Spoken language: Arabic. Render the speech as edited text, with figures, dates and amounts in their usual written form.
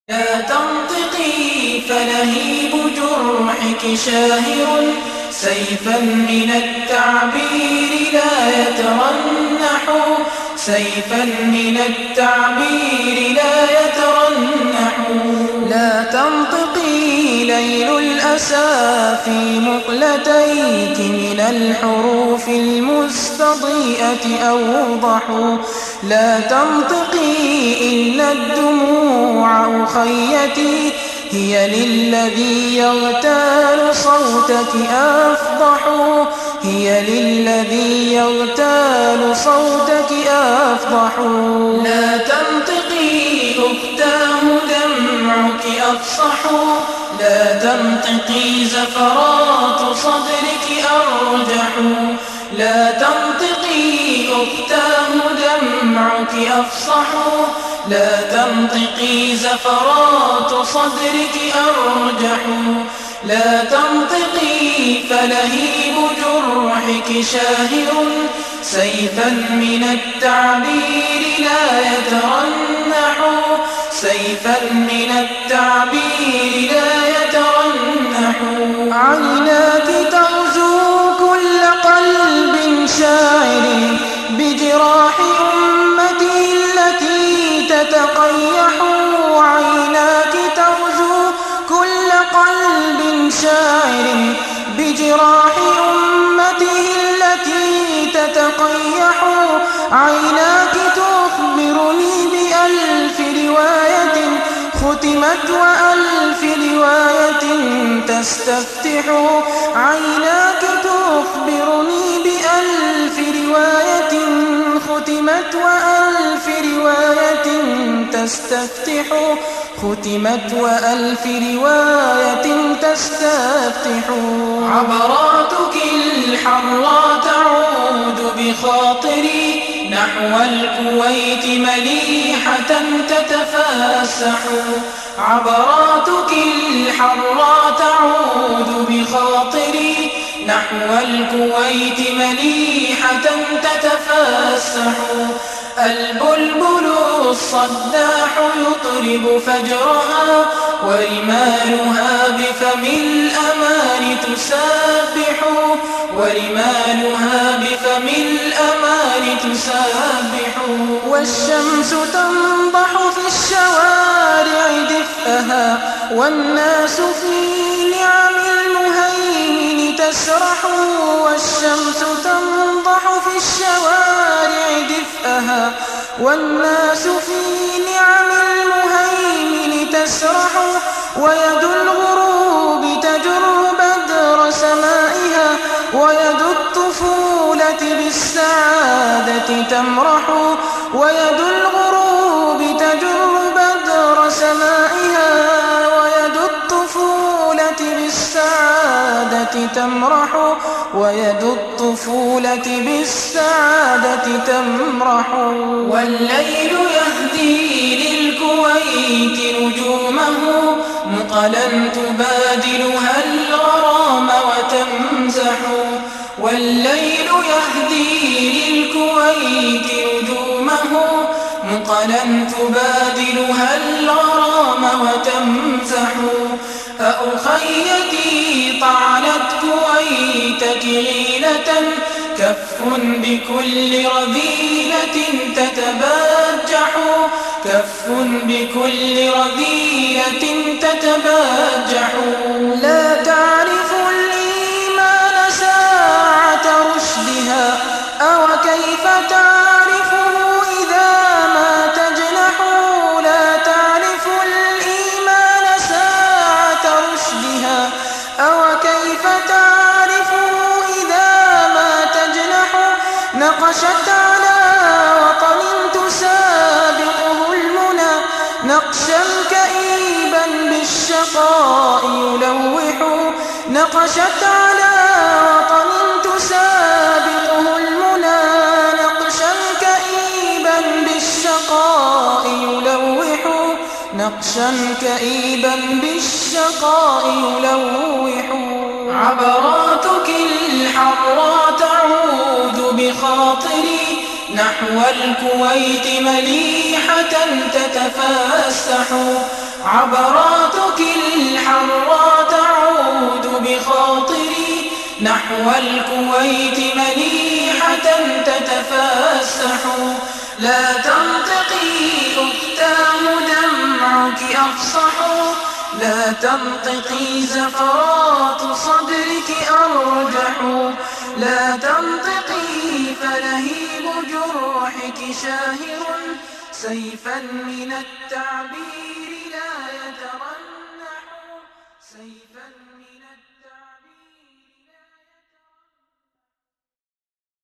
لا تنطقي فلهيب جرحك شاهر سيفا من التعبير لا يترنح، سيفا من التعبير لا يترنح. لا تنطقي ليل الأسى في مقلتيك من الحروف المستضيئة أوضح. لا تنطقي إن الدموع أخيتي هي للذي يغتال صوتك أفضح، هي للذي يغتال صوتك أفضح. لا تنطقي أختاه دمعك أفصح، لا تنطقي زفرات صدرك أرجح. لا تنطقي أختاه دمعك أفصح، لا تنطقي زفرات صدرك أرجح. لا تنطقي فلهيب جرحك شاهر سيفا من التعبير لا يترنح، سيفا من التعبير لا يترنح. عيناك تغزو كل قلب شاعر بجراح أمته التي تتقيح. عيناك تغزو كل قلب شاعر بجراح أمته التي تتقيح. عيناك تخبرني بألف رواية ختمت وألف رواية تستفتح. عيناك تخبرني بألف رواية ختمت وألف رواية تستفتح. ختمت وألف رواية تستفتح. عبراتك الحرى تعود بخاطري نحو الكويت مليحة تتفسح. عبراتك الحرى تعود بخاطري نحو الكويت مليحة تتفسح. البلبل الصداح يطرب فجرها ورمالها بفم الأمان تسبح. ورمالها بفم الأمان تسبح. والشمس تنضح في الشوارع دفئها والناس في نعم المهيمن تسرح. والشمس تنضح في الشوارع دفئها والناس في نعم المهيمن تسرح. ويد الغروب تجر بدر سمائها ويد الطفولة بالسعادة تمرح. ويد الغروب تجر بدر سمائها ويد الطفولة بالسعادة تمرح. ويد الطفولة بالسعادة تمرح. والليل يهدي للكويت نجومه مقلا تبادلها الغرام وتمزح. والليل يهدي للكويت نجومه مقلا تبادلها الغرام وتمزح. أخيتي طعنت كويتك غيلة كف بكل رذيلة تتبجح. كف بكل رذيلة تتبجح. لا تعرف الإيمان ساعة رشدها أو كيف تعرفه إذا ما تجنح. لا تعرف الإيمان ساعة رشدها أو كيف تعرفه إذا ما تجنح. نقشت على وطن تسابقه المنى نقشا كئيبا بالشقاء يلوح. نقشت على وطن تسابقه المنى نقشا كئيبا بالشقاء يلوح. نقشا كئيبا بالشقاء يلوح. عبراتك الحرى تعود بخاطري نحو الكويت مليحة تتفسح. عبراتك الحرى تعود بخاطري نحو الكويت مليحة تتفسح. لا تنطقي أختاه دمعك أفصح، لا تنطقي زفرات صدرك أرجح، لا تنطقي فلهيب جروحك شاهر سيفا من التعبير لا يترنح، سيفا